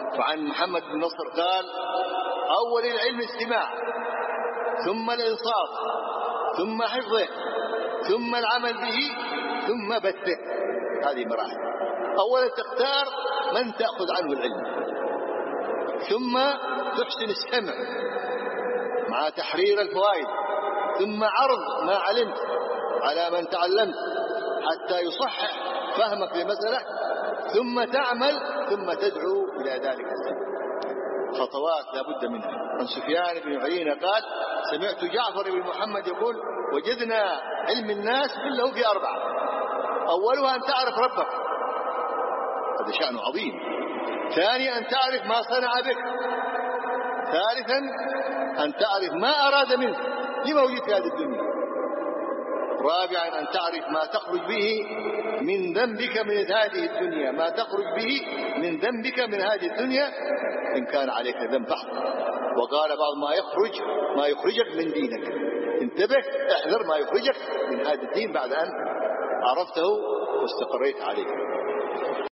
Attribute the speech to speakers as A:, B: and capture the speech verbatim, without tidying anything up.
A: فعن محمد بن نصر قال: أول العلم استماع، ثم الإنصات، ثم حفظه، ثم العمل به، ثم بثه. هذه مراحل. أولا تختار من تأخذ عنه العلم، ثم تحسن السمع مع تحرير الفوائد، ثم عرض ما علمت على من تعلمت حتى يصحح فهمك للمسألة، ثم تعمل، ثم تدعو إلى ذلك السبب. خطوات لا بد منها. عن سفيان بن عيينة قال: سمعت جعفر بن محمد يقول: وجدنا علم الناس كله في أربعة: أولها أن تعرف ربك، هذا شأن عظيم. ثانيا أن تعرف ما صنع بك. ثالثا أن تعرف ما أراد منك لما وجدت في هذه الدنيا. رابعا أن تعرف ما تخرج به من ذنبك من هذه الدنيا، ما تخرج به من ذنبك من هذه الدنيا إن كان عليك ذنب بحث. وقال بعض: ما يخرج ما يخرجك من دينك. انتبه، احذر ما يخرجك من هذا الدين بعد أن عرفته واستقريت عليه.